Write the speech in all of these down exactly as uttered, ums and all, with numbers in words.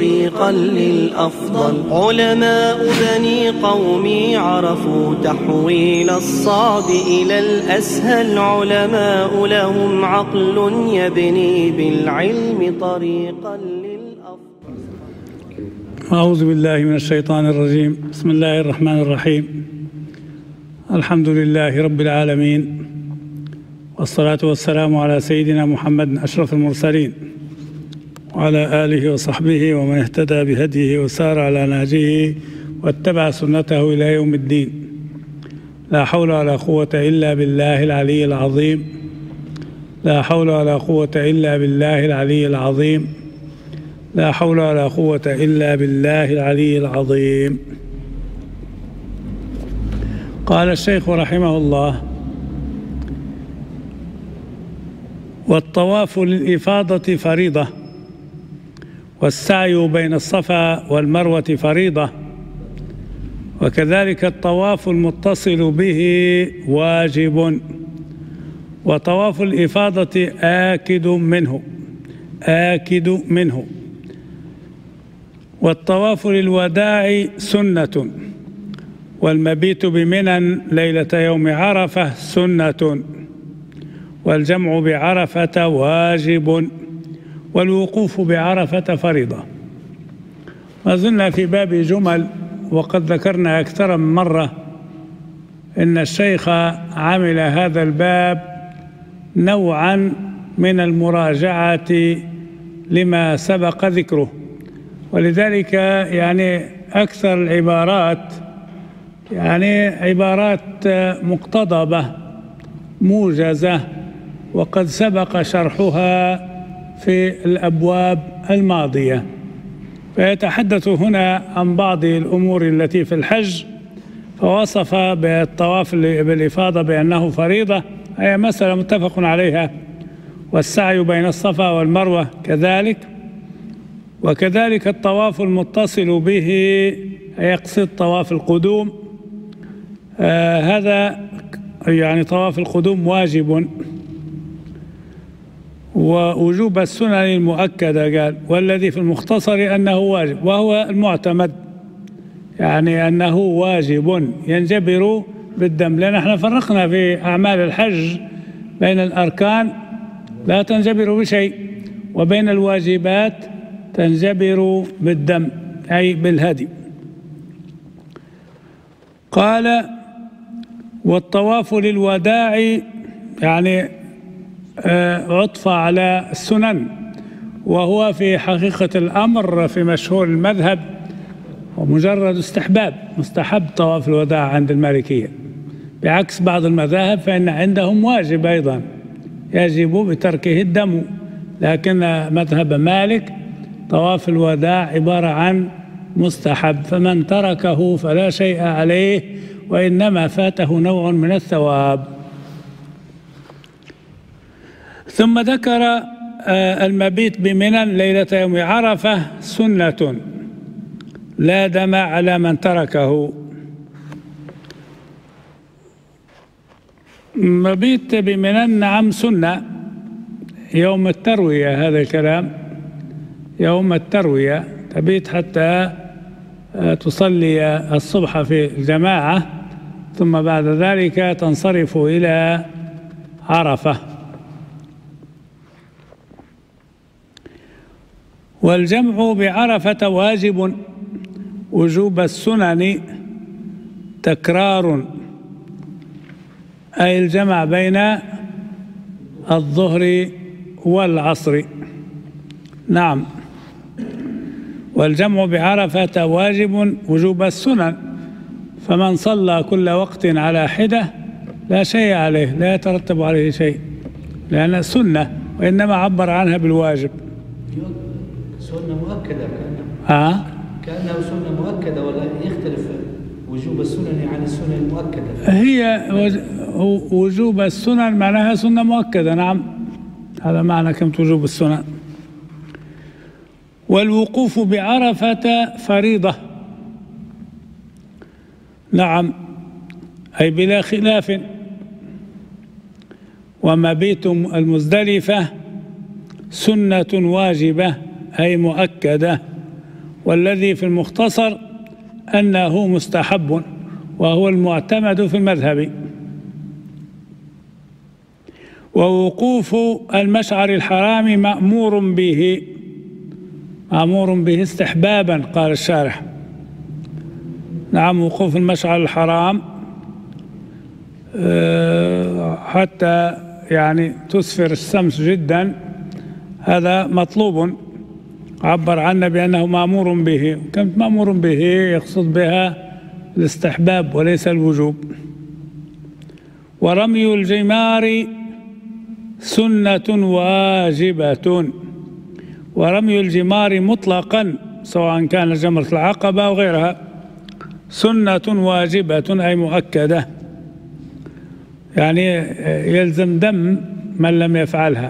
طريقا للأفضل. علماء بني قومي عرفوا تحويل الصعب إلى الأسهل، علماء لهم عقل يبني بالعلم طريقا للأفضل. أعوذ بالله من الشيطان الرجيم. بسم الله الرحمن الرحيم. الحمد لله رب العالمين، والصلاة والسلام على سيدنا محمد أشرف المرسلين وعلى آله وصحبه ومن اهتدى بهديه وسار على نهجه واتبع سنته إلى يوم الدين. لا حول ولا قوة إلا بالله العلي العظيم. لا حول ولا قوة إلا بالله العلي العظيم. لا حول ولا قوة إلا بالله العلي العظيم. قال الشيخ رحمه الله: والطواف للإفاضة فريضة، والسعي بين الصفا والمروة فريضة، وكذلك الطواف المتصل به واجب، وطواف الإفاضة آكد منه آكد منه والطواف للوداع سنة، والمبيت بمنى ليلة يوم عرفة سنة، والجمع بعرفة واجب، والوقوف بعرفة فريضة. ما زلنا في باب جمل، وقد ذكرنا أكثر من مرة إن الشيخ عمل هذا الباب نوعا من المراجعة لما سبق ذكره، ولذلك يعني أكثر العبارات يعني عبارات مقتضبة موجزة، وقد سبق شرحها في الأبواب الماضية. فيتحدث هنا عن بعض الأمور التي في الحج، فوصف بالطواف بالإفاضة بأنه فريضة، هي مسألة متفق عليها، والسعي بين الصفا والمروة كذلك، وكذلك الطواف المتصل به يقصد طواف القدوم. آه هذا يعني طواف القدوم واجب، ووجوب السنن المؤكدة قال، والذي في المختصر أنه واجب، وهو المعتمد، يعني أنه واجب ينجبر بالدم، لأن احنا فرقنا في أعمال الحج بين الأركان لا تنجبر بشيء، وبين الواجبات تنجبر بالدم أي بالهدي. قال: والطواف للوداع يعني عطف على السنن، وهو في حقيقة الأمر في مشهور المذهب ومجرد استحباب، مستحب طواف الوداع عند المالكية، بعكس بعض المذاهب فإن عندهم واجب أيضا يجب بتركه الدم، لكن مذهب مالك طواف الوداع عبارة عن مستحب، فمن تركه فلا شيء عليه، وإنما فاته نوع من الثواب. ثم ذكر المبيت بمنى ليلة يوم عرفة سنة لا دم على من تركه. مبيت بمنى نعم سنة يوم التروية، هذا الكلام يوم التروية تبيت حتى تصلي الصبح في الجماعة، ثم بعد ذلك تنصرف إلى عرفة. والجمع بعرفة واجب، وجوب السنن تكرار، أي الجمع بين الظهر والعصر. نعم، والجمع بعرفة واجب وجوب السنن، فمن صلى كل وقت على حدة لا شيء عليه، لا يترتب عليه شيء، لأنها سنة، وإنما عبر عنها بالواجب. سنة مؤكدة كأنه آه؟ كأنه سنة مؤكدة، ولا يختلف وجوب السنن عن السنة المؤكدة؟ هي وجوب السنن معناها سنة مؤكدة، نعم، هذا معنى كلمة وجوب السنن. والوقوف بعرفة فريضة، نعم، أي بلا خلاف. ومبيت المزدلفة سنة واجبة أي مؤكدة، والذي في المختصر أنه مستحب، وهو المعتمد في المذهب. ووقوف المشعر الحرام مأمور به، مأمور به استحبابا قال الشارح. نعم، وقوف المشعر الحرام حتى يعني تسفر الشمس جدا، هذا مطلوب، عبر عنه بأنه مأمور به. كلمة مأمور به يقصد بها الاستحباب وليس الوجوب. ورمي الجمار سنة واجبة، ورمي الجمار مطلقا سواء كان جمرة العقبة أو غيرها سنة واجبة أي مؤكدة، يعني يلزم دم من لم يفعلها.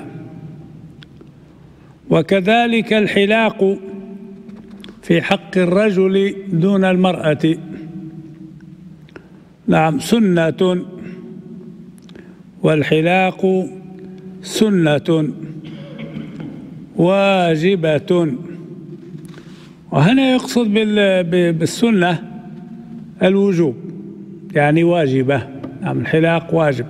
وكذلك الحلاق في حق الرجل دون المرأة، نعم سنة، والحلاق سنة واجبة. وهنا يقصد بالسنة الوجوب، يعني واجبة، نعم الحلاق واجب.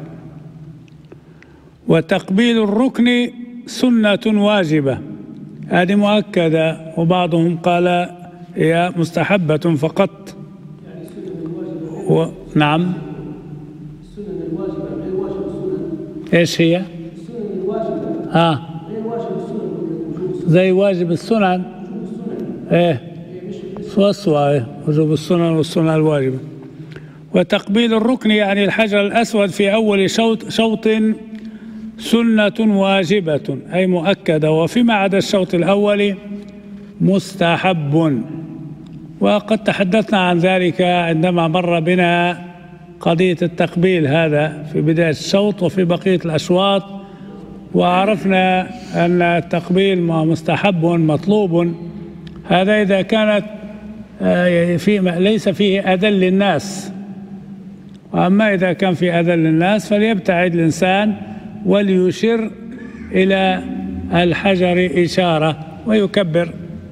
وتقبيل الركن سنة واجبة، هذه مؤكدة، وبعضهم قال هي مستحبة فقط. و... نعم السنن الواجبة غير واجب السنن. ايش هي؟ السنن الواجبة اه غير واجب السنن. زي واجب السنن. ايه سوا ايه وجوب السنن والسنن الواجبة. وتقبيل الركن يعني الحجر الأسود في أول شوط شوط سنة واجبة أي مؤكدة، وفيما عدا الشوط الأول مستحب. وقد تحدثنا عن ذلك عندما مر بنا قضية التقبيل هذا في بداية الشوط وفي بقية الأشواط، وعرفنا أن التقبيل مستحب مطلوب، هذا إذا كانت في ليس فيه أذى للناس. وأما إذا كان في أذى للناس فليبتعد الإنسان وليشر إلى الحجر إشارة ويكبر.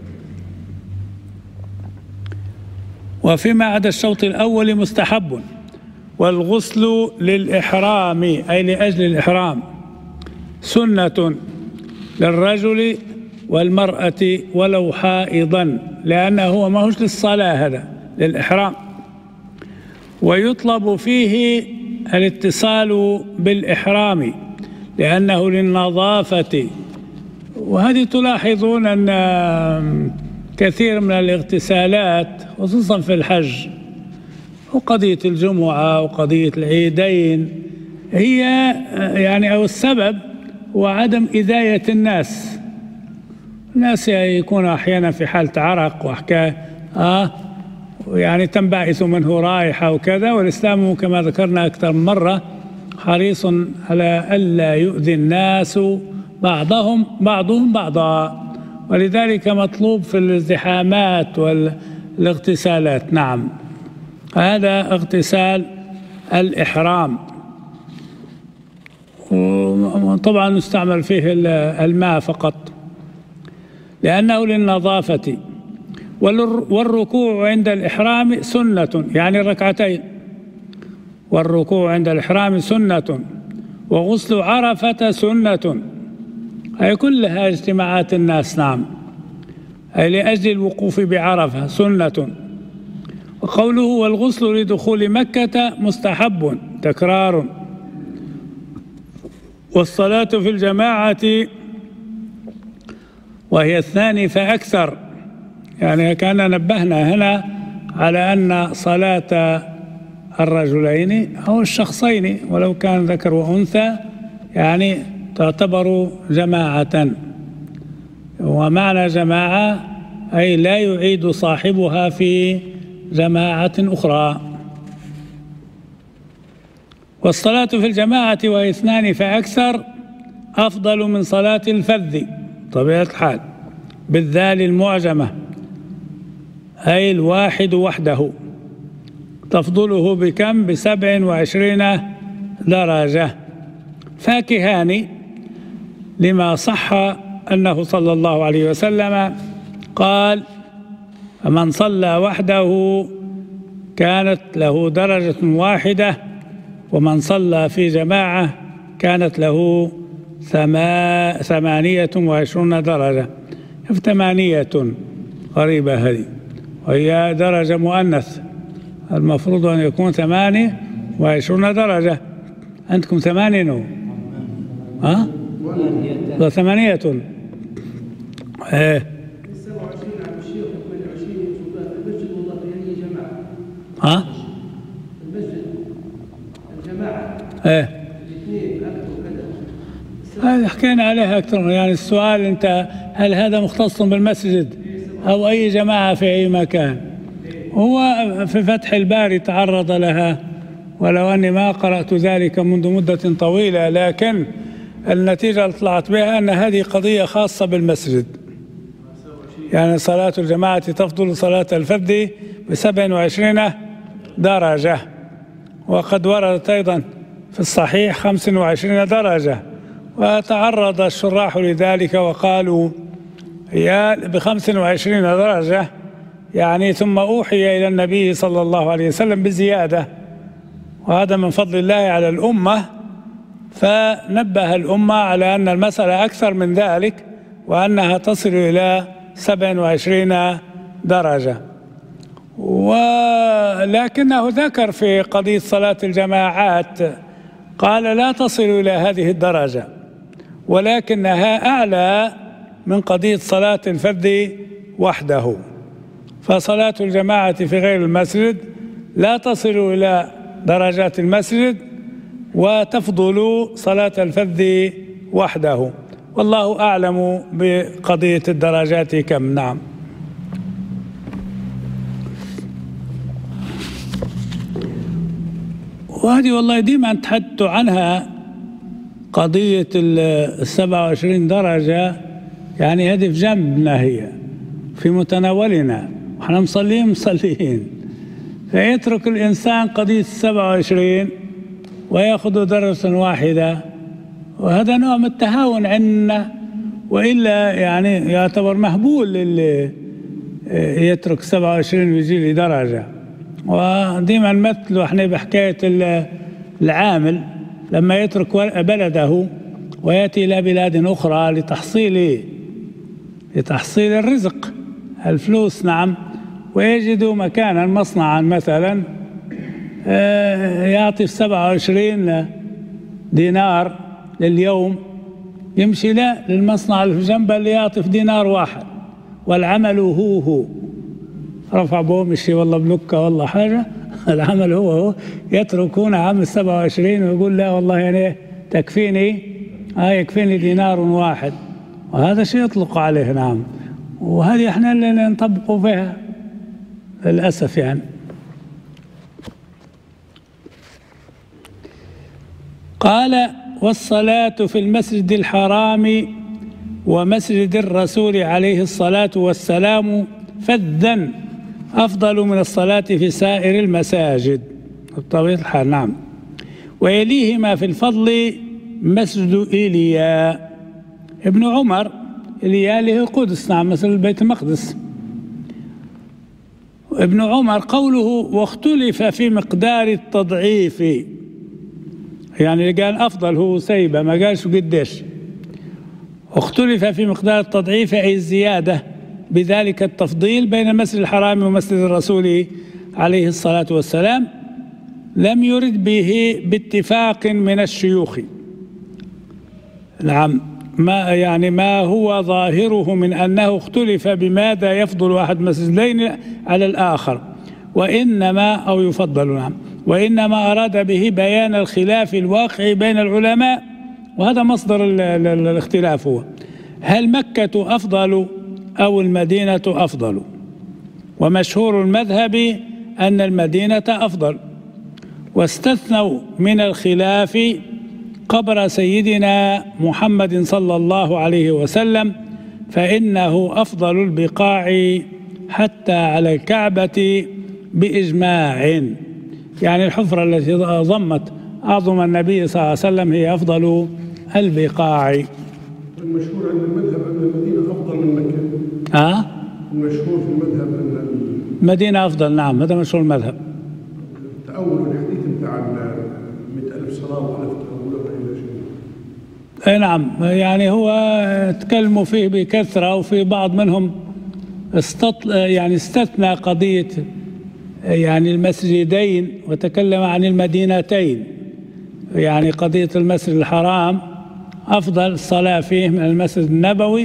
وفيما عدا الشوط الأول مستحب. والغسل للإحرام أي لأجل الإحرام سنة للرجل والمرأة ولو حائضا، لأنه هو ما هوش للصلاة، هذا للإحرام. ويطلب فيه الاتصال بالإحرام لأنه للنظافة. وهذه تلاحظون أن كثير من الاغتسالات خصوصا في الحج وقضية الجمعة وقضية العيدين هي يعني أو السبب هو عدم إذاية الناس. الناس يكون أحيانا في حالة عرق وحكاية آه يعني تنبعث منه رائحة وكذا، والإسلام كما ذكرنا أكثر من مرة حريص على ألا يؤذي الناس بعضهم بعضهم بعضا، ولذلك مطلوب في الازدحامات والاغتسالات. نعم هذا اغتسال الإحرام، طبعا نستعمل فيه الماء فقط لأنه للنظافة. والركوع عند الإحرام سنة يعني ركعتين، والركوع عند الإحرام سنة. وغسل عرفة سنة أي كلها اجتماعات الناس، نعم أي لأجل الوقوف بعرفة سنة. وقوله والغسل لدخول مكة مستحب تكرار. والصلاة في الجماعة وهي اثنان فأكثر، يعني كان نبهنا هنا على أن صلاة الرجلين أو الشخصين ولو كان ذكر وأنثى يعني تعتبر جماعة. ومعنى جماعة أي لا يعيد صاحبها في جماعة أخرى. والصلاة في الجماعة وهي اثنان فأكثر أفضل من صلاة الفذ طبيعة الحال بالذال المعجمة أي الواحد وحده، تفضله بكم؟ بسبع وعشرين درجة. فاكهان لما صح أنه صلى الله عليه وسلم قال فمن صلى وحده كانت له درجة واحدة، ومن صلى في جماعة كانت له ثمانية وعشرون درجة. ثمانية غريبة هذه، وهي درجة مؤنث، المفروض أن يكون ثمانية وعشرون درجة. عندكم ثمانية ها؟ ثمانية ايه ها؟ المسجد الجماعة ايه هذه حكينا عليها أكثر. يعني السؤال أنت هل هذا مختص بالمسجد أو أي جماعة في أي مكان؟ هو في فتح الباري تعرض لها، ولو أني ما قرأت ذلك منذ مدة طويلة، لكن النتيجة اللي طلعت بها أن هذه قضية خاصة بالمسجد. يعني صلاة الجماعة تفضل صلاة الفرد بسبع وعشرين درجة، وقد وردت أيضا في الصحيح خمس وعشرين درجة، وتعرض الشراح لذلك وقالوا هي بخمس وعشرين درجة يعني ثم أوحي إلى النبي صلى الله عليه وسلم بزيادة، وهذا من فضل الله على الأمة، فنبه الأمة على أن المسألة أكثر من ذلك، وأنها تصل إلى سبع وعشرين درجة. ولكنه ذكر في قضية صلاة الجماعات قال لا تصل إلى هذه الدرجة، ولكنها أعلى من قضية صلاة الفرد وحده. فصلاة الجماعة في غير المسجد لا تصل إلى درجات المسجد، وتفضل صلاة الفرد وحده، والله أعلم بقضية الدرجات كم. نعم. وهذه والله ديما تحدث عنها قضية السبعة وعشرين درجة، يعني هذه في جنبنا، هي في متناولنا، احنا مصلين مصلين، فيترك الإنسان قضية السبعة وعشرين ويأخذ درجة واحدة، وهذا نوع من التهاون عندنا، وإلا يعني يعتبر مهبول اللي يترك سبعة وعشرين ويجي لي درجة. وديما نمثله احنا بحكاية العامل لما يترك بلده ويأتي إلى بلاد أخرى لتحصيل لتحصيل الرزق الفلوس، نعم، ويجد مكانا مصنعا مثلا يعطي سبعة وعشرين دينار لليوم، يمشي لا للمصنع اللي في جنبه اللي يعطي دينار واحد، والعمل هو هو رفع بوم مشي والله بلوكة والله حاجة، العمل هو هو، يتركون عام السبعة وعشرين ويقول لا والله يعني تكفيني آه يكفيني دينار واحد، وهذا شيء يطلق عليه. نعم، وهذه احنا اللي نطبقوا فيها للأسف. يعني قال والصلاة في المسجد الحرام ومسجد الرسول عليه الصلاة والسلام فذا أفضل من الصلاة في سائر المساجد بطبيعة الحال. نعم، ويليهما في الفضل مسجد إيليا ابن عمر، إيليا اللي هي القدس، نعم، مثل بيت المقدس. ابن عمر قوله واختلف في مقدار التضعيف، يعني اللي قال أفضل هو سيبة، ما قالش قديش. اختلف في مقدار التضعيف أي الزيادة بذلك التفضيل بين المسجد الحرام ومسجد الرسول عليه الصلاة والسلام، لم يرد به باتفاق من الشيوخ. نعم، ما يعني ما هو ظاهره من أنه اختلف بماذا يفضل أحد مسجدين على الآخر، وإنما أو يفضل، نعم، وإنما أراد به بيان الخلاف الواقع بين العلماء، وهذا مصدر الاختلاف هو هل مكة أفضل أو المدينة أفضل، ومشهور المذهب أن المدينة أفضل، واستثنوا من الخلاف قبر سيدنا محمد صلى الله عليه وسلم، فإنه أفضل البقاع حتى على الكعبة بإجماع، يعني الحفرة التي ضمت أعظم النبي صلى الله عليه وسلم هي أفضل البقاع. المشهور عند المذهب أن المدينة أفضل من مكة. آه؟ المشهور في المذهب أن المدينة أفضل. نعم، هذا مشهور المذهب. تأول الحديث بتاع مئة ألف صلاة وألف تأولها إلى شيء. أي نعم، يعني هو تكلموا فيه بكثرة، وفي بعض منهم استطل يعني استثنى قضية يعني المسجدين وتكلم عن المدينتين، يعني قضية المسجد الحرام أفضل الصلاة فيه من المسجد النبوي،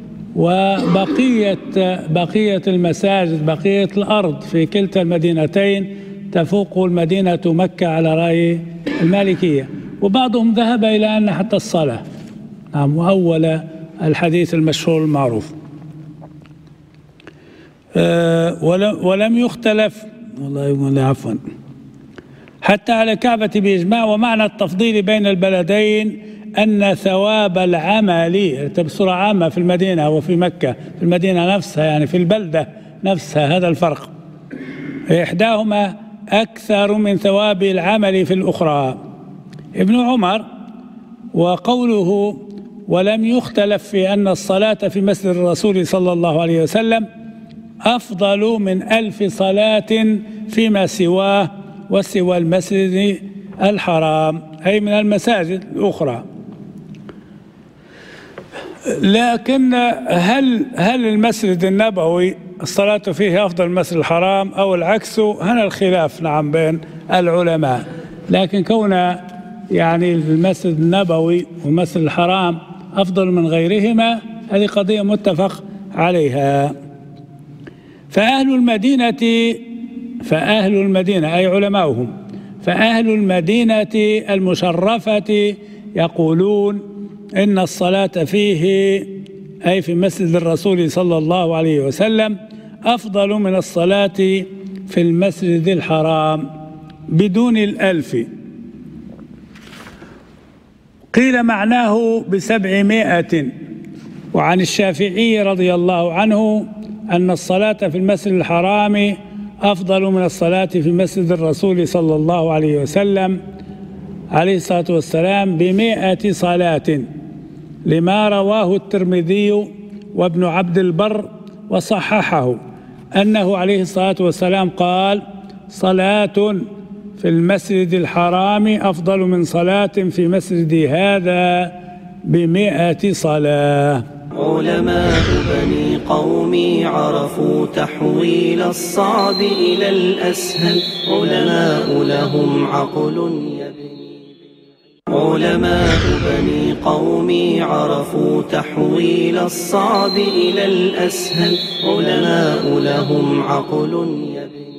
وبقية بقية المساجد بقية الأرض في كلتا المدينتين تفوق المدينة مكة على رأي المالكية. وبعضهم ذهب إلى أن حتى الصلاة. نعم، وأول الحديث المشهور المعروف. أه ولم يختلف والله يقول عفوا حتى على الكعبة بإجماع. ومعنى التفضيل بين البلدين أن ثواب العمل بصورة عامة في المدينة وفي مكة، في المدينة نفسها يعني في البلدة نفسها، هذا الفرق. إحداهما أكثر من ثواب العمل في الأخرى. ابن عمر وقوله ولم يختلف في أن الصلاة في مسجد الرسول صلى الله عليه وسلم أفضل من ألف صلاة فيما سواه وسوى المسجد الحرام، أي من المساجد الأخرى. لكن هل هل المسجد النبوي الصلاة فيه أفضل من المسجد الحرام أو العكس؟ هنا الخلاف نعم بين العلماء. لكن كون يعني المسجد النبوي والمسجد الحرام أفضل من غيرهما هذه قضية متفق عليها. فأهل المدينة فأهل المدينة أي علماؤهم فأهل المدينة المشرفة يقولون إن الصلاة فيه أي في مسجد الرسول صلى الله عليه وسلم أفضل من الصلاة في المسجد الحرام بدون الألف. قيل معناه بسبعمائة. وعن الشافعي رضي الله عنه أن الصلاة في المسجد الحرام أفضل من الصلاة في مسجد الرسول صلى الله عليه وسلم عليه الصلاة والسلام بمائة صلاة، لما رواه الترمذي وابن عبد البر وصححه أنه عليه الصلاة والسلام قال: صلاة في المسجد الحرام أفضل من صلاة في مسجدي هذا بمائة صلاة. علماء بني قومي عرفوا تحويل الصعب إلى الأسهل، علماء لهم عقل يبني. علماء بني قومي عرفوا تحويل الصعب إلى الأسهل، علماء لهم عقل يبني.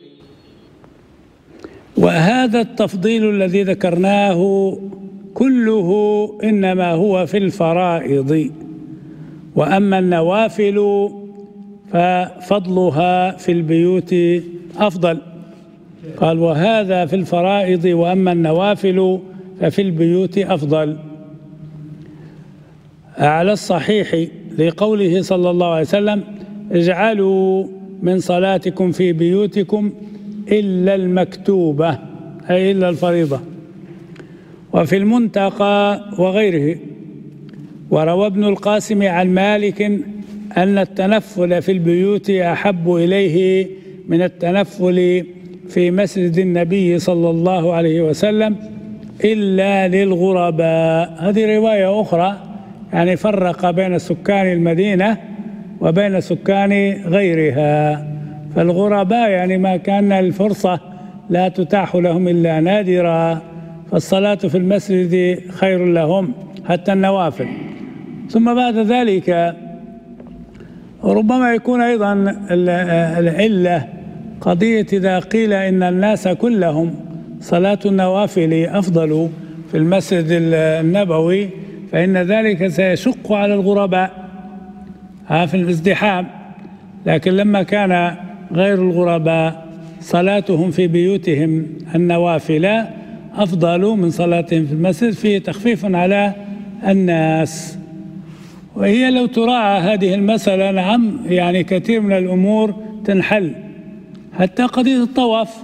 وهذا التفضيل الذي ذكرناه كله إنما هو في الفرائض، وأما النوافل ففضلها في البيوت أفضل. قال: وهذا في الفرائض وأما النوافل ففي البيوت أفضل، على الصحيح لقوله صلى الله عليه وسلم: اجعلوا من صلاتكم في بيوتكم إلا المكتوبة، أي إلا الفريضة. وفي المنتقى وغيره. وروى ابن القاسم عن مالك أن التنفل في البيوت أحب إليه من التنفل في مسجد النبي صلى الله عليه وسلم إلا للغرباء. هذه رواية أخرى يعني فرق بين سكان المدينة وبين سكان غيرها. فالغرباء يعني ما كان الفرصة لا تتاح لهم إلا نادرا، فالصلاة في المسجد خير لهم حتى النوافل. ثم بعد ذلك ربما يكون أيضا العلة قضية إذا قيل إن الناس كلهم صلاة النوافل أفضل في المسجد النبوي، فإن ذلك سيشق على الغرباء في الازدحام. لكن لما كان غير الغرباء صلاتهم في بيوتهم النوافل أفضل من صلاتهم في المسجد، فيه تخفيف على الناس. وهي لو تراعى هذه المسألة نعم يعني كثير من الأمور تنحل، حتى قضية الطواف.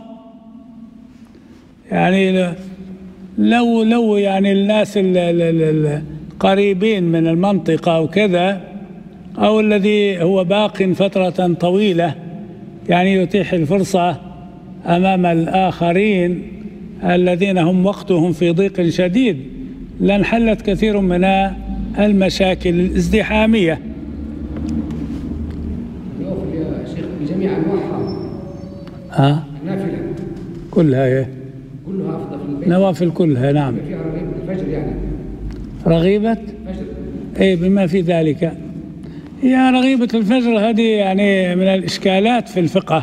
يعني لو لو يعني الناس القريبين من المنطقة وكذا أو الذي هو باق فترة طويلة، يعني يتيح الفرصة أمام الآخرين الذين هم وقتهم في ضيق شديد، لانحلت كثير من المشاكل الازدحامية. النوافل يا شيخ بجميع أنواعها. ها؟ النافلة كلها إيه؟ كلها أفضل في البيت. نوافل كلها نعم. فيها رغيبة الفجر يعني. رغيبة؟ الفجر. إيه بما في ذلك. هي رغيبة الفجر هذه يعني من الإشكالات في الفقه.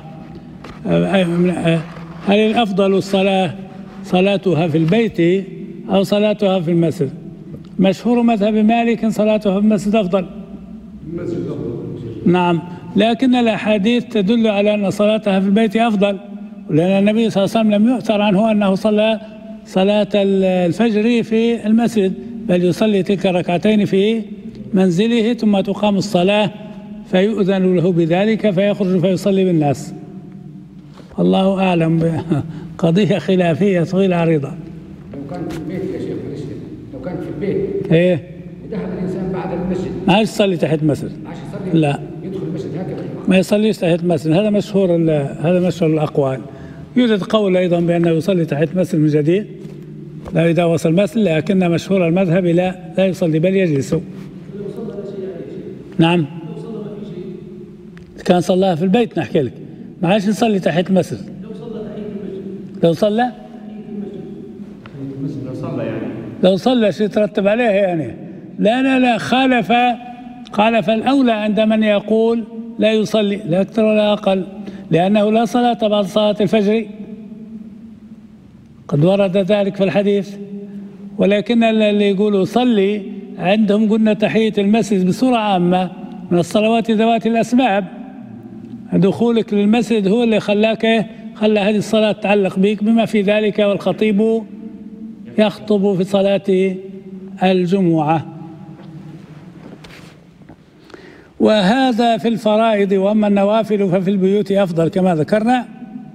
هل الأفضل الصلاة صلاتها في البيت أو صلاتها في المسجد؟ مشهور مذهب مالك صلاتها في المسجد أفضل. المسجد أفضل. نعم، لكن الأحاديث تدل على أن صلاتها في البيت أفضل، لأن النبي صلى الله عليه وسلم لم يؤثر عنه أنه صلى صلاة الفجر في المسجد، بل يصلي تلك الركعتين في منزله ثم تقام الصلاة فيؤذن له بذلك فيخرج فيصلي بالناس. الله أعلم. قضية خلافية طويلة عريضة. لو كان في البيت يا شيخ معلش، لو كان في البيت إيه ودخل الإنسان بعد المسجد ما يصلي تحت مسجد، عاش يصلي؟ لا يدخل المسجد هكذا ما يصليش تحت مسجد، هذا مشهور هذا مشهور الأقوال. يوجد قول أيضا بأنه يصلي تحت مسجد من جديد لا إذا وصل المسجد، لكن مشهور المذهب لا لا يصلي بل يجلس. نعم كان صلاها في البيت نحكي لك، ما عادش يصلي تحت المسجد. لو صلى لو صلى يعني لو صلى شيء يترتب عليه يعني. لا لا لا خالف خالف الأولى عند من يقول لا يصلي لا أكثر ولا أقل، لأنه لا صلاة بعد صلاة الفجر، قد ورد ذلك في الحديث. ولكن اللي يقولوا صلي عندهم قلنا تحية المسجد بصورة عامة من الصلوات ذوات الأسباب. دخولك للمسجد هو اللي خلاك خلى هذه الصلاة تتعلق بك بما في ذلك، والخطيب يخطب في صلاة الجمعة. وهذا في الفرائض، وأما النوافل ففي البيوت أفضل كما ذكرنا.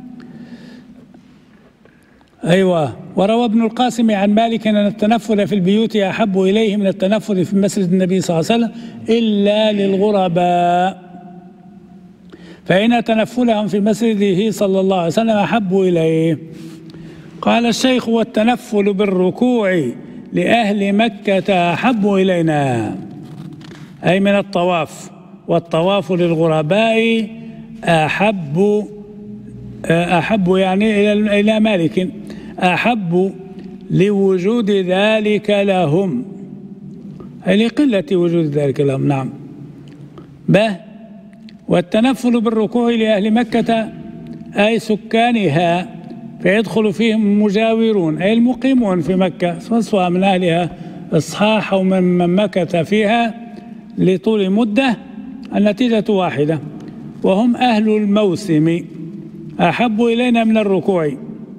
أيوة. وروى ابن القاسم عن مالك أن التنفل في البيوت أحب إليه من التنفل في مسجد النبي صلى الله عليه وسلم إلا للغرباء، فإن تنفلهم في مسجده صلى الله عليه وسلم أحب إليه. قال الشيخ: والتنفل بالركوع لأهل مكة أحب إلينا، أي من الطواف، والطواف للغرباء أحب أحب يعني إلى مالك أحب لوجود ذلك لهم، أي لقلة وجود ذلك لهم. نعم. به والتنفل بالركوع لأهل مكة أي سكانها، فيدخل فيهم مجاورون أي المقيمون في مكة، سواء من أهلها إصحاح أو من مكث فيها لطول مدة، النتيجة واحدة، وهم أهل الموسم أحب إلينا من الركوع.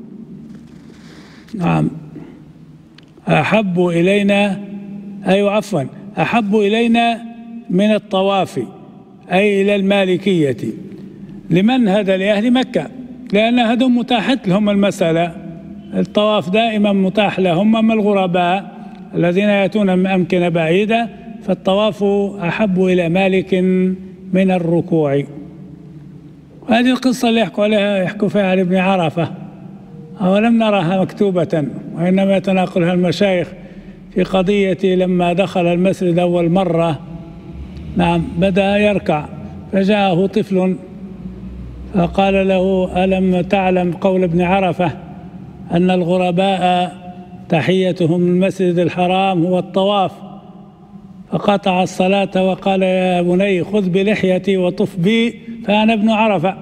نعم. أحب إلينا أي عفوا أحب إلينا من الطواف، أي إلى المالكية. لمن هذا؟ لأهل مكة، لأن هذا متاحت لهم المسألة، الطواف دائما متاح لهم. أما الغرباء الذين يأتون من أمكنة بعيدة فالطواف أحب إلى مالك من الركوع. هذه القصة اللي يحكوا عليها يحكوا فيها على ابن عرفة، ولم نرها مكتوبة، وإنما يتناقلها المشايخ في قضية لما دخل المسجد أول مرة. نعم. بدأ يركع فجاءه طفل فقال له: ألم تعلم قول ابن عرفة أن الغرباء تحيتهم المسجد الحرام هو الطواف؟ فقطع الصلاة وقال: يا بني خذ بلحيتي وطف بي فأنا ابن عرفة.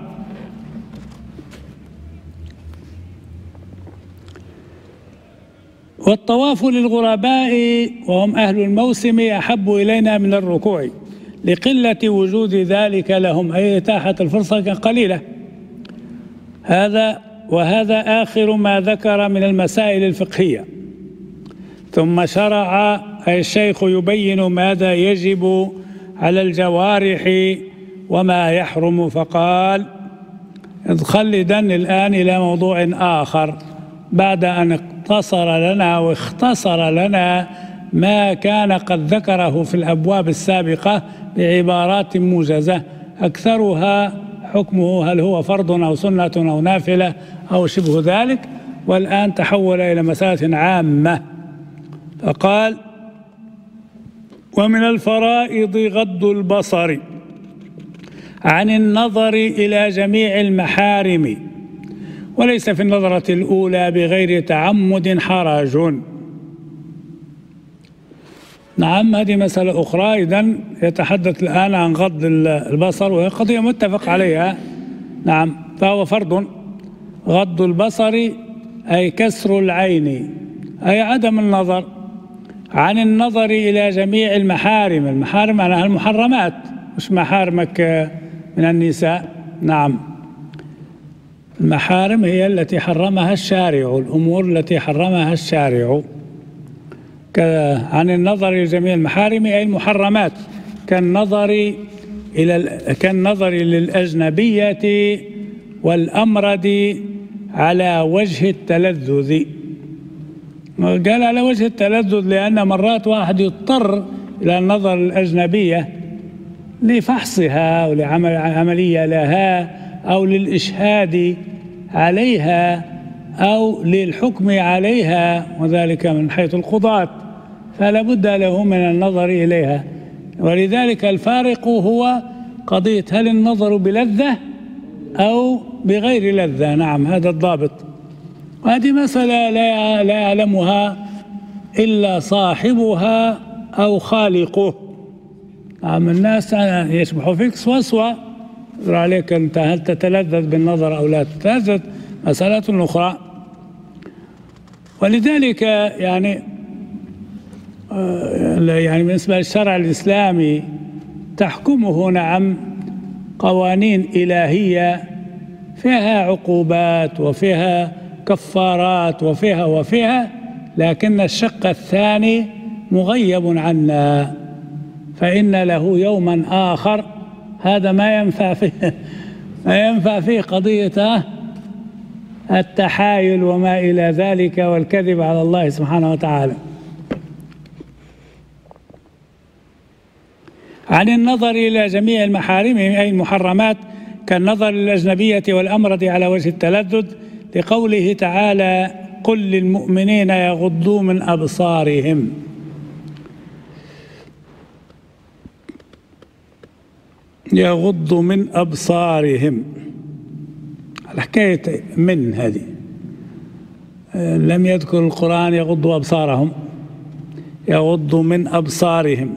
والطواف للغرباء وهم أهل الموسم أحب إلينا من الركوع لقلة وجود ذلك لهم، أي إتاحة الفرصة قليلة. هذا وهذا آخر ما ذكر من المسائل الفقهية. ثم شرع أي الشيخ يبين ماذا يجب على الجوارح وما يحرم، فقال: خلدا الآن إلى موضوع آخر بعد أن اقتصر لنا واختصر لنا ما كان قد ذكره في الأبواب السابقة بعبارات موجزة أكثرها حكمه هل هو فرض أو سنة أو نافلة أو شبه ذلك، والآن تحول إلى مسألة عامة. فقال: ومن الفرائض غض البصر عن النظر إلى جميع المحارم، وليس في النظرة الأولى بغير تعمد حرج. نعم، هذه مسألة أخرى. إذن يتحدث الآن عن غض البصر، وهي قضية متفق عليها. نعم، فهو فرض. غض البصر أي كسر العين، أي عدم النظر، عن النظر إلى جميع المحارم. المحارم معناها المحرمات، مش محارمك من النساء. نعم، المحارم هي التي حرمها الشارع، الأمور التي حرمها الشارع. عن النظر إلى جميع المحارم أي المحرمات، كالنظر إلى كالنظر للأجنبية والأمرد على وجه التلذذ. قال على وجه التلذذ لأن مرات واحد يضطر إلى النظر الأجنبية لفحصها أو لعمل عملية لها أو للإشهاد عليها أو للحكم عليها، وذلك من حيث القضاة، فلا بد له من النظر إليها. ولذلك الفارق هو قضية هل النظر بلذة أو بغير لذة. نعم، هذا الضابط. وهذه مسألة لا يعلمها إلا صاحبها أو خالقه. نعم، الناس يشبحوا فيك سوسوة، يقول عليك أنت هل تتلذذ بالنظر أو لا تتلذذ، مسألة أخرى. ولذلك يعني يعني بالنسبة للشرع الإسلامي تحكمه نعم قوانين إلهية فيها عقوبات وفيها كفارات وفيها وفيها، لكن الشق الثاني مغيب عنا، فإن له يوما آخر هذا ما ينفع فيه ما ينفع فيه قضية التحايل وما إلى ذلك والكذب على الله سبحانه وتعالى. عن النظر إلى جميع المحارم أي المحرمات كالنظر للأجنبية والأمرد على وجه التلذذ، لقوله تعالى: قل للمؤمنين يغضوا من أبصارهم. يغض من أبصارهم، الحكاية من هذه لم يذكر القرآن يغضوا أبصارهم، يغض من أبصارهم.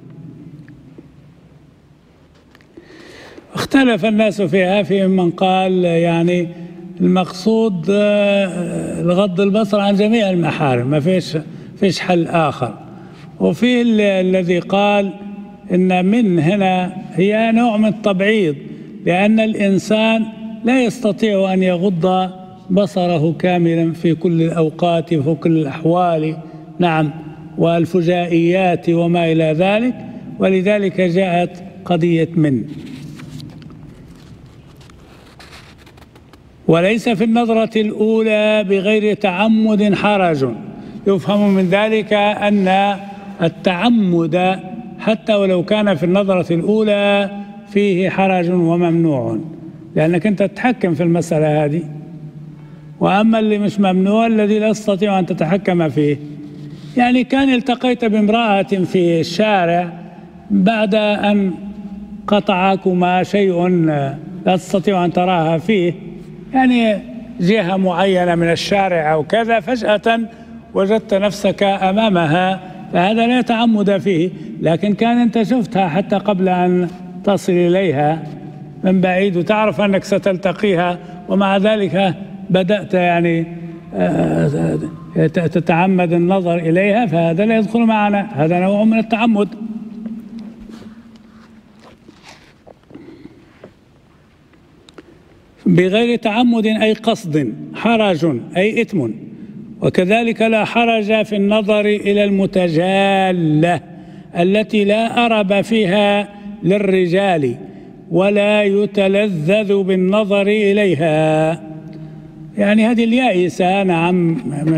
اختلف الناس فيها، في من قال يعني المقصود الغض البصر عن جميع المحارم، ما فيش فيش حل آخر. وفي الذي قال إن من هنا هي نوع من التبعيض، لأن الإنسان لا يستطيع أن يغض بصره كاملا في كل الأوقات وفي كل الأحوال. نعم، والفجائيات وما إلى ذلك، ولذلك جاءت قضية من. وليس في النظرة الأولى بغير تعمد حرج. يفهم من ذلك أن التعمد حتى ولو كان في النظرة الأولى فيه حرج وممنوع، لأنك أنت تتحكم في المسألة هذه. وأما اللي مش ممنوع الذي لا تستطيع أن تتحكم فيه، يعني كان التقيت بامرأة في الشارع بعد أن قطعكما شيء لا تستطيع أن تراها فيه، يعني جهة معينة من الشارع أو كذا، فجأة وجدت نفسك أمامها، فهذا لا تعمد فيه، لكن كان أنت شفتها حتى قبل أن تصل إليها من بعيد وتعرف أنك ستلتقيها، ومع ذلك بدأت يعني تتعمد النظر إليها، فهذا لا يدخل معنا، هذا نوع من التعمد. بغير تعمد أي قصد، حرج أي إثم. وكذلك لا حرج في النظر إلى المتجالة التي لا أرب فيها للرجال ولا يتلذذ بالنظر إليها، يعني هذه اليائسة نعم من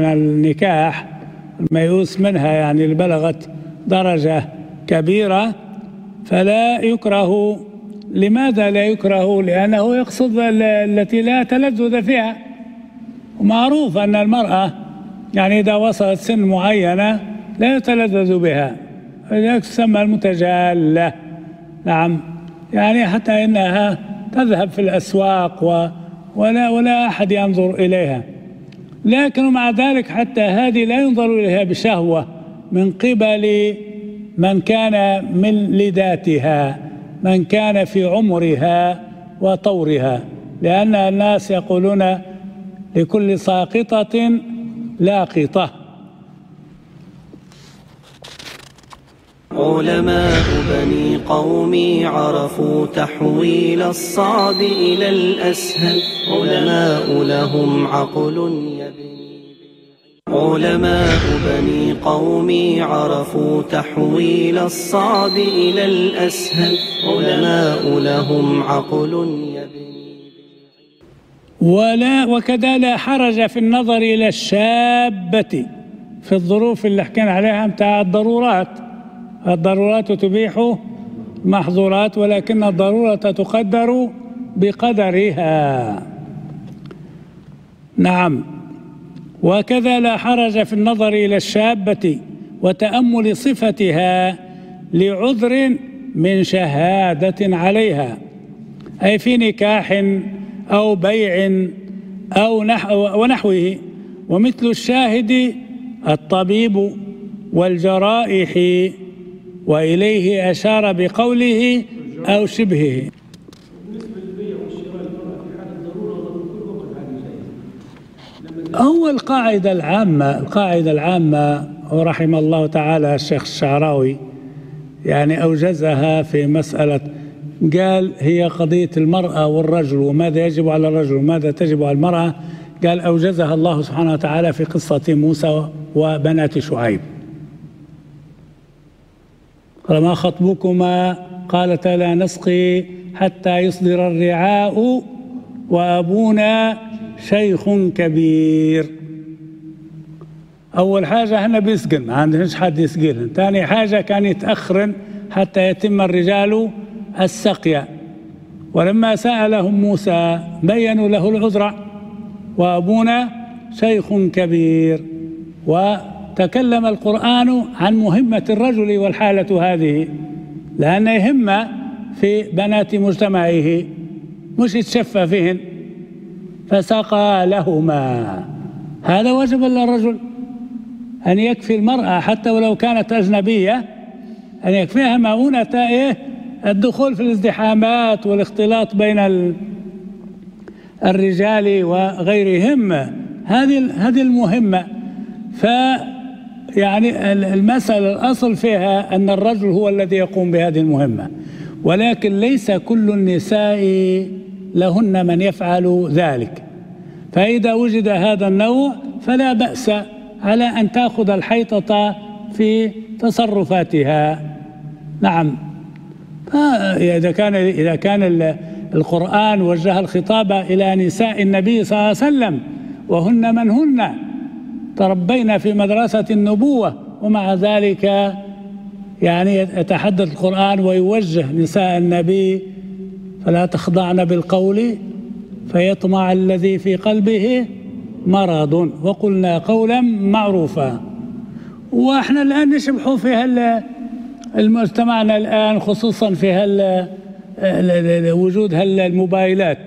النكاح الميؤوس منها، يعني اللي بلغت درجة كبيرة، فلا يكره. لماذا لا يكره؟ لأنه يقصد التي لا تلذذ فيها، ومعروف أن المرأة يعني إذا وصلت سن معينة لا يتلذذ بها، لذلك تسمى المتجالة. نعم، يعني حتى إنها تذهب في الأسواق و ولا ولا أحد ينظر إليها، لكن مع ذلك حتى هذه لا ينظر إليها بشهوة من قبل من كان من لذاتها، من كان في عمرها وطورها، لأن الناس يقولون لكل ساقطة لاقطة. علماء بني قومي عرفوا تحويل الصعب إلى الأسهل، علماء لهم عقل يبني. علماء بني قومي عرفوا تحويل الصعب إلى الأسهل، علماء لهم عقل يبني. ولا وكذا لا حرج في النظر إلى الشابة في الظروف اللي حكينا عليها متاع الضرورات. الضرورات تبيح محظورات، ولكن الضرورة تقدر بقدرها. نعم، وكذا لا حرج في النظر إلى الشابة وتأمل صفتها لعذر من شهادة عليها، أي في نكاح أو بيع أو نحو ونحوه. ومثل الشاهد الطبيب والجرائح، وإليه أشار بقوله أو شبهه. هو القاعدة العامة القاعدة العامة ورحم الله تعالى الشيخ الشعراوي يعني أوجزها في مسألة، قال هي قضية المرأة والرجل، وماذا يجب على الرجل وماذا تجب على المرأة. قال أوجزها الله سبحانه وتعالى في قصة موسى وبنات شعيب. قال ما خطبكما قالتا لا نسقي حتى يصدر الرعاء وأبونا شيخ كبير. أول حاجة هن بيسقن، ما عندهمش حد يسقيلهم. ثاني حاجة كان يتأخرن حتى يتم الرجال السقيا. ولما سألهم موسى بينوا له العذر، وأبونا شيخ كبير. وتكلم القرآن عن مهمة الرجل والحالة هذه، لأن يهم في بنات مجتمعه مش يتشفى فيهن، فسقى لهما. هذا واجب للرجل أن يكفي المرأة حتى ولو كانت أجنبية، أن يكفيها مؤونة إيه الدخول في الازدحامات والاختلاط بين الرجال وغيرهم. هذه هذه المهمة. ف يعني المسألة الأصل فيها أن الرجل هو الذي يقوم بهذه المهمة، ولكن ليس كل النساء لهن من يفعل ذلك. فإذا وجد هذا النوع فلا بأس على أن تأخذ الحيطة في تصرفاتها. نعم، إذا كان إذا كان القرآن وجه الخطاب إلى نساء النبي صلى الله عليه وسلم وهن من هن تربينا في مدرسة النبوة، ومع ذلك يعني يتحدث القرآن ويوجه نساء النبي فلا تخضعن بالقول فيطمع الذي في قلبه مرض وقلنا قولا معروفا. واحنا الآن نشبح في المجتمعنا الآن، خصوصا في وجود الموبايلات.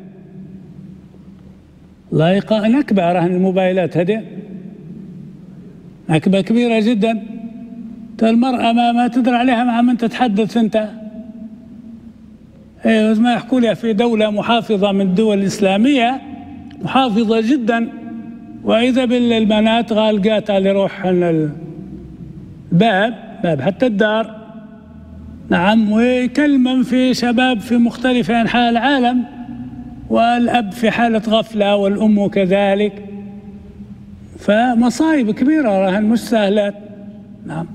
لايقة نكبة رهن الموبايلات، هذه نكبة كبيرة جدا. المرأة ما, ما تدري عليها مع من تتحدث انت. ايه ما يحكوا لها في دولة محافظة من الدول الإسلامية، محافظة جدا، وإذا بالبنات غالقات اللي يروح الباب باب حتى الدار. نعم، ويكلمن في شباب في مختلف أنحاء العالم، والأب في حالة غفلة والأم كذلك. فمصايب كبيرة راهن مش سهلات. نعم،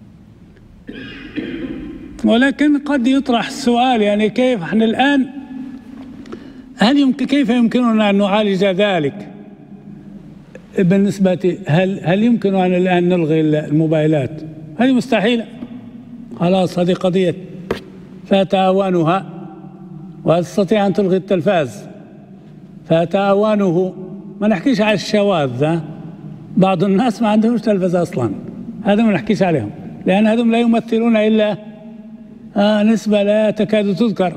ولكن قد يطرح السؤال يعني كيف احنا الآن هل يمكن كيف يمكننا أن نعالج ذلك بالنسبة هل هل يمكن أن الآن نلغي الموبايلات؟ هذه مستحيلة. خلاص هذه قضية فتأوانها، وتستطيع أن تلغي التلفاز، فتأوانه. ما نحكيش على الشواذ، بعض الناس ما عندهمش تلفاز أصلا، هذا ما نحكيش عليهم، لأن هذم لا يمثلون إلا آه نسبة لا تكاد تذكر.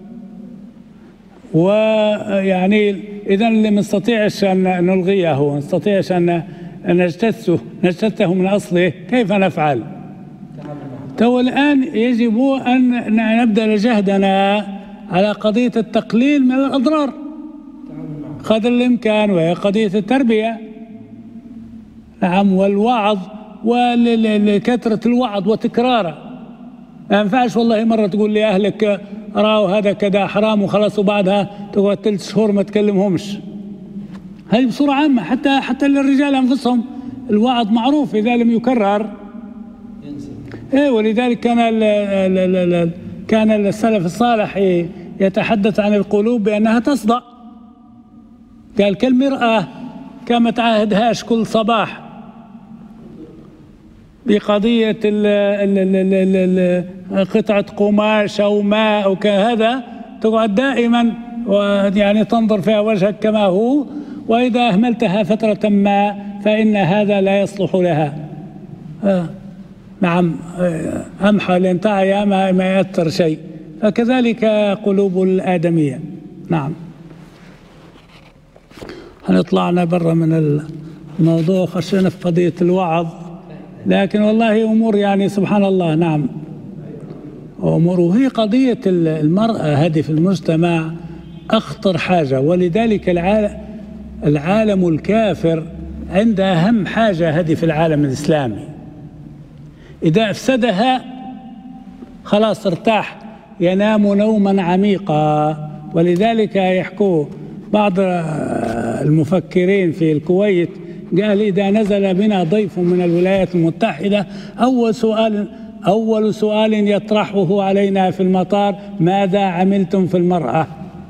ويعني إذا اللي ما نستطيعش أن نلغيه وما نستطيعش أن نجتثه نجتثه من أصله، كيف نفعل؟ تو الآن يجب أن نبدأ جهدنا على قضية التقليل من الأضرار قدر الإمكان، وهي قضية التربية. نعم، والوعظ، وكثرة الوعظ وتكراره. ما ينفعش والله مرة تقول لي أهلك راوا هذا كذا حرام وخلاص، وبعدها تقعد ثلاث شهور ما تكلمهمش. هذه بصورة عامة، حتى حتى للرجال أنفسهم الوعظ معروف إذا لم يكرر. إيه، ولذلك كان ال ال ال كان السلف الصالح يتحدث عن القلوب بأنها تصدأ. قال كالمرأة كما تعاهدهاش كل صباح بقضية ال ال ال ال قطعة قماش أو ماء أو كهذا، تقعد دائما ويعني تنظر فيها وجهك كما هو، وإذا أهملتها فترة ما فإن هذا لا يصلح لها. آه. نعم، أمحى لأن تعي ما, ما يأثر شيء. فكذلك قلوب الآدمية. نعم، هنطلعنا برا من الموضوع، خشينا في قضية الوعظ، لكن والله أمور يعني سبحان الله. نعم، أمور، وهي قضية المرأة هذه في المجتمع أخطر حاجة، ولذلك العالم, العالم الكافر عنده أهم حاجة هذه في العالم الإسلامي، إذا أفسدها خلاص ارتاح، ينام نوما عميقا. ولذلك يحكوا بعض المفكرين في الكويت، قال إذا نزل بنا ضيف من الولايات المتحدة أول سؤال أول سؤال يطرحه علينا في المطار: ماذا عملتم في المرأة؟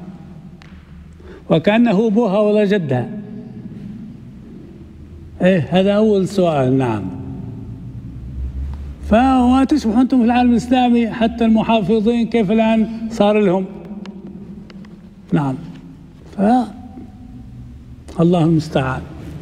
وكأنه أبوها ولا جدها. إيه، هذا أول سؤال. نعم، فتشبهوا أنتم في العالم الإسلامي حتى المحافظين كيف الآن صار لهم. نعم، ف الله المستعان.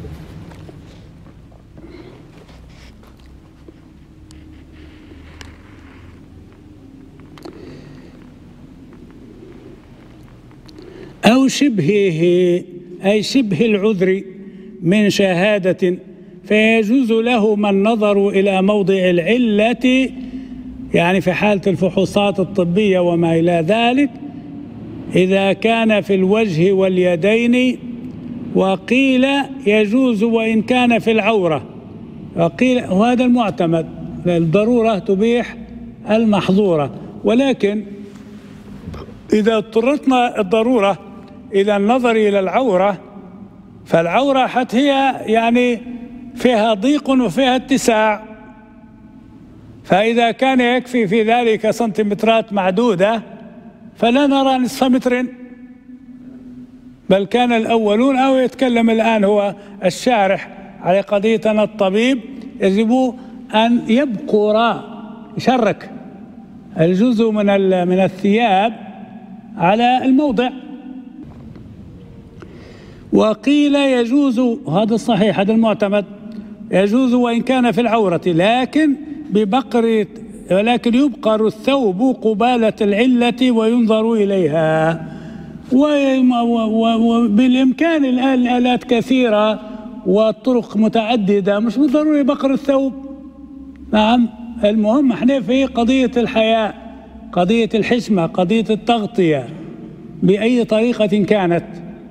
أو شبهه، أي شبه العذر من شهادة، فيجوز لهما النظر إلى موضع العلة، يعني في حالة الفحوصات الطبية وما إلى ذلك، إذا كان في الوجه واليدين. وقيل يجوز وإن كان في العورة، وقيل، وهذا المعتمد، الضرورة تبيح المحظورة. ولكن إذا اضطرتنا الضرورة إلى النظر إلى العورة، فالعورة حتى هي يعني فيها ضيق وفيها اتساع، فإذا كان يكفي في ذلك سنتيمترات معدودة فلا نرى نصف متر، بل كان الأولون، أو يتكلم الآن هو الشارح على قضية أن الطبيب يجب أن يبقر، يشرك الجزء من من الثياب على الموضع. وقيل يجوز، هذا الصحيح، هذا المعتمد، يجوز وإن كان في العورة، لكن ببقر ولكن يبقر الثوب قبالة العلة وينظر إليها. وبالإمكان الآن الآلات كثيرة والطرق متعددة، مش بالضروري بقر الثوب. نعم، المهم احنا في قضية الحياء، قضية الحشمة، قضية التغطية بأي طريقة كانت.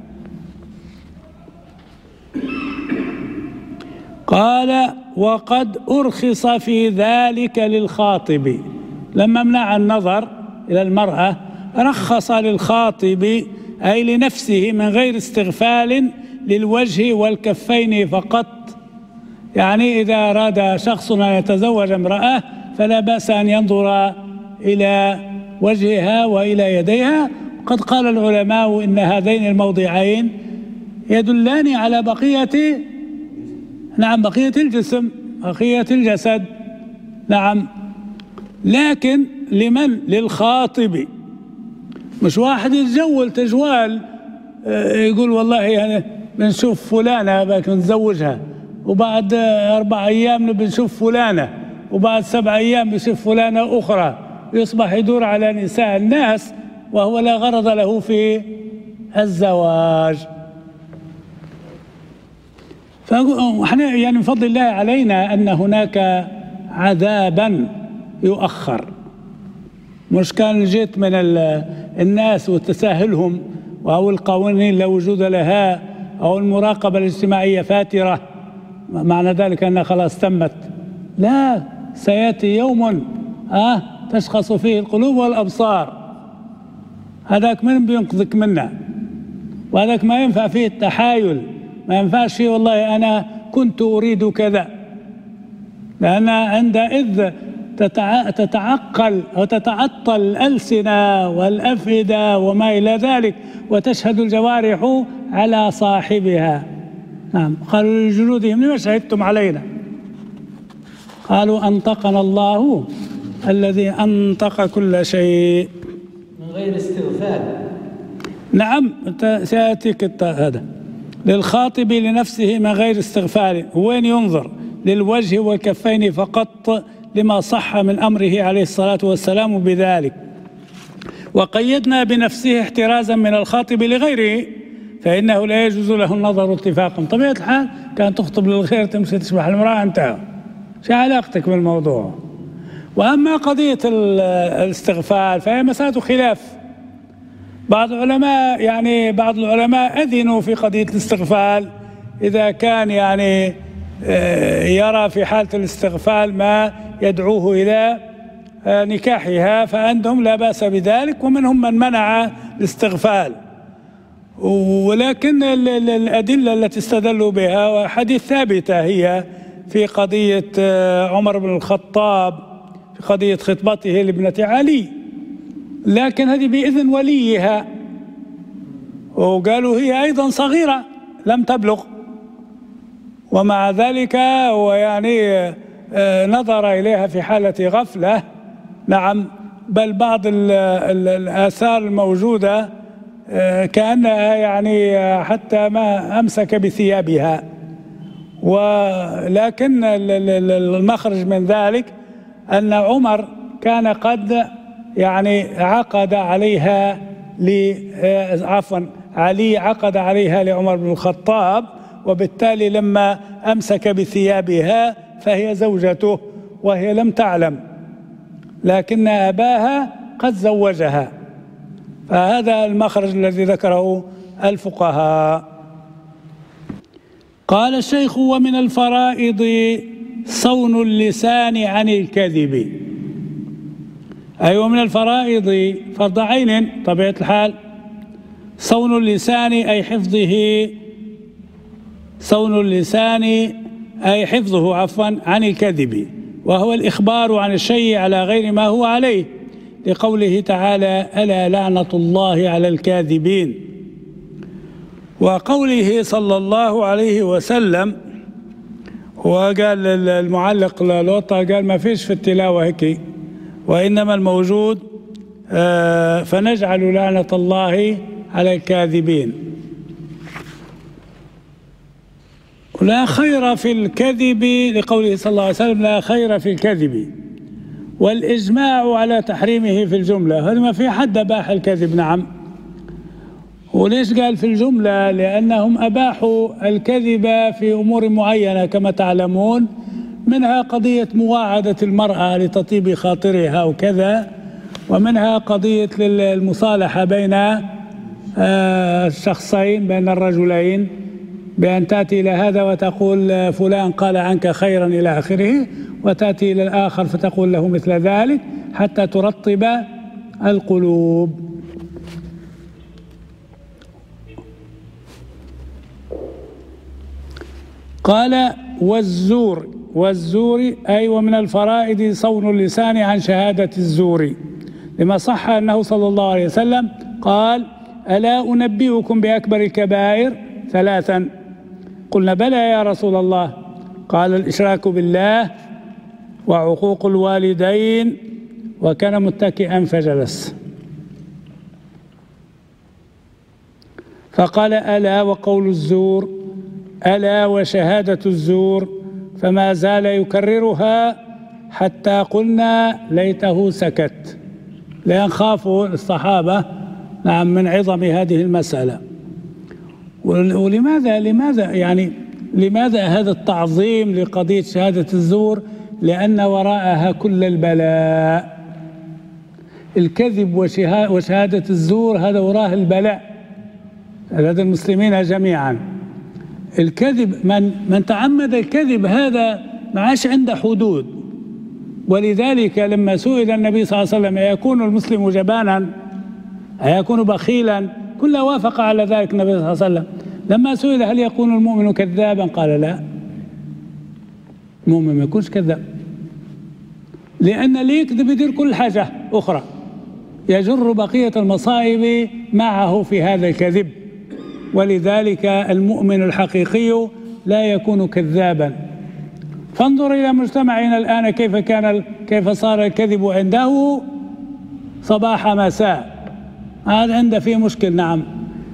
قال: وقد أرخص في ذلك للخاطب، لما منع النظر إلى المرأة رخص للخاطب، أي لنفسه، من غير استغفال للوجه والكفين فقط. يعني إذا أراد شخص أن يتزوج امرأة فلا بأس أن ينظر إلى وجهها وإلى يديها. قد قال العلماء إن هذين الموضعين يدلان على بقية نعم بقية الجسم، بقية الجسد. نعم، لكن لمن؟ للخاطب. مش واحد يتجول تجوال يقول والله يعني بنشوف فلانة باك نتزوجها، وبعد أربع أيام بنشوف فلانة، وبعد سبع أيام بيشوف فلانة أخرى، يصبح يدور على نساء الناس وهو لا غرض له في الزواج. فنحن يعني من فضل الله علينا أن هناك عذابا يؤخر. مش كان جيت من الناس وتساهلهم أو القوانين لا وجود لها أو المراقبة الاجتماعية فاترة معنى ذلك أنها خلاص تمت. لا، سيأتي يوم آه تشخص فيه القلوب والأبصار. هذاك من بينقذك منه، وهذاك ما ينفع فيه التحايل، ما ينفعش فيه والله أنا كنت أريد كذا، لأن عندئذ تتعقل أو تتعطل الألسنة والأفئدة وما إلى ذلك، وتشهد الجوارح على صاحبها. نعم، قالوا لجلودهم لما شهدتم علينا؟ قالوا أنطقنا الله الذي أنطق كل شيء. من غير استغفال. نعم، سيأتيك هذا. للخاطب لنفسه من غير استغفال، وين ينظر؟ للوجه والكفين فقط، لما صح من أمره عليه الصلاة والسلام بذلك. وقيدنا بنفسه احترازا من الخاطب لغيره، فإنه لا يجوز له النظر اتفاقا. طبيعة الحال كان تخطب للغير تمشي تشبح المرأة، انتهى، شو علاقتك بالموضوع؟ وأما قضية الاستغفال فهي مسألة خلاف. بعض العلماء يعني بعض العلماء أذنوا في قضية الاستغفال إذا كان يعني يرى في حالة الاستغفال ما يدعوه إلى نكاحها فعندهم لا بأس بذلك، ومنهم من منع الاستغفال. ولكن الأدلة التي استدلوا بها وحديث ثابتة هي في قضية عمر بن الخطاب في قضية خطبته لابنة علي، لكن هذه بإذن وليها، وقالوا هي أيضا صغيرة لم تبلغ، ومع ذلك هو يعني نظر إليها في حالة غفلة. نعم، بل بعض الآثار الموجودة كأنها يعني حتى ما أمسك بثيابها، ولكن المخرج من ذلك أن عمر كان قد يعني عقد عليها عفوا علي عقد عليها لعمر بن الخطاب، وبالتالي لما أمسك بثيابها فهي زوجته وهي لم تعلم، لكن أباها قد زوجها. فهذا المخرج الذي ذكره الفقهاء. قال الشيخ: ومن الفرائض صون اللسان عن الكذب. أي ومن الفرائض فرض عين طبيعة الحال صون اللسان أي حفظه صون اللسان أي حفظه عفوا عن الكذب، وهو الإخبار عن الشيء على غير ما هو عليه، لقوله تعالى: ألا لعنة الله على الكاذبين. وقوله صلى الله عليه وسلم، وقال المعلق لوطا قال ما فيش في التلاوة هيك، وإنما الموجود آه فنجعل لعنة الله على الكاذبين. لا خير في الكذب، لقوله صلى الله عليه وسلم: لا خير في الكذب، والإجماع على تحريمه في الجملة. هذا ما في حد أباح الكذب. نعم. وليش قال في الجملة؟ لأنهم أباحوا الكذب في أمور معينة كما تعلمون، منها قضية مواعدة المرأة لتطيب خاطرها وكذا، ومنها قضية المصالحة بين الشخصين بين الرجلين، بأن تأتي إلى هذا وتقول فلان قال عنك خيرا إلى آخره، وتأتي إلى الآخر فتقول له مثل ذلك حتى ترطب القلوب. قال: والزور والزور أي ومن الفرائض صون اللسان عن شهادة الزور، لما صح أنه صلى الله عليه وسلم قال: ألا أنبئكم بأكبر الكبائر ثلاثا؟ قلنا: بلى يا رسول الله. قال: الإشراك بالله، وعقوق الوالدين، وكان متكئا فجلس، فقال: ألا وقول الزور، ألا وشهادة الزور، فما زال يكررها حتى قلنا ليته سكت، لأن خافوا الصحابة نعم من عظم هذه المسألة. ولماذا لماذا يعني لماذا هذا التعظيم لقضية شهادة الزور؟ لأن وراءها كل البلاء. الكذب وشهادة الزور هذا وراءه البلاء لدى المسلمين جميعا. الكذب، من من تعمد الكذب هذا ما عاش عنده حدود. ولذلك لما سئل النبي صلى الله عليه وسلم: أيكون المسلم جبانا؟ أيكون بخيلا؟ كله وافق على ذلك النبي صلى الله عليه وسلم. لما سئل: هل يكون المؤمن كذابا؟ قال: لا، المؤمن ما يكونش كذاب، لأن اللي يكذب يدير كل حاجة أخرى، يجر بقية المصائب معه في هذا الكذب. ولذلك المؤمن الحقيقي لا يكون كذابا. فانظر إلى مجتمعنا الآن كيف كان كيف صار الكذب عنده صباح مساء. هذا عنده فيه مشكل. نعم.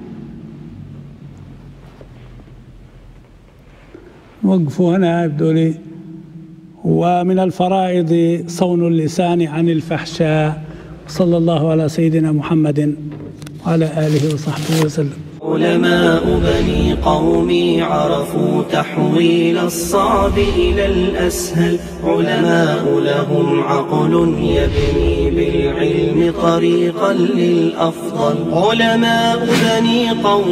وقفوا هنا يبدو لي. ومن الفرائض صون اللسان عن الفحشاء. صلى الله على سيدنا محمد وعلى آله وصحبه وسلم. علماء بني قومي عرفوا تحويل الصعب إلى الأسهل. علماء لهم عقل يبني بالعلم طريقا للأفضل. علماء بني قومي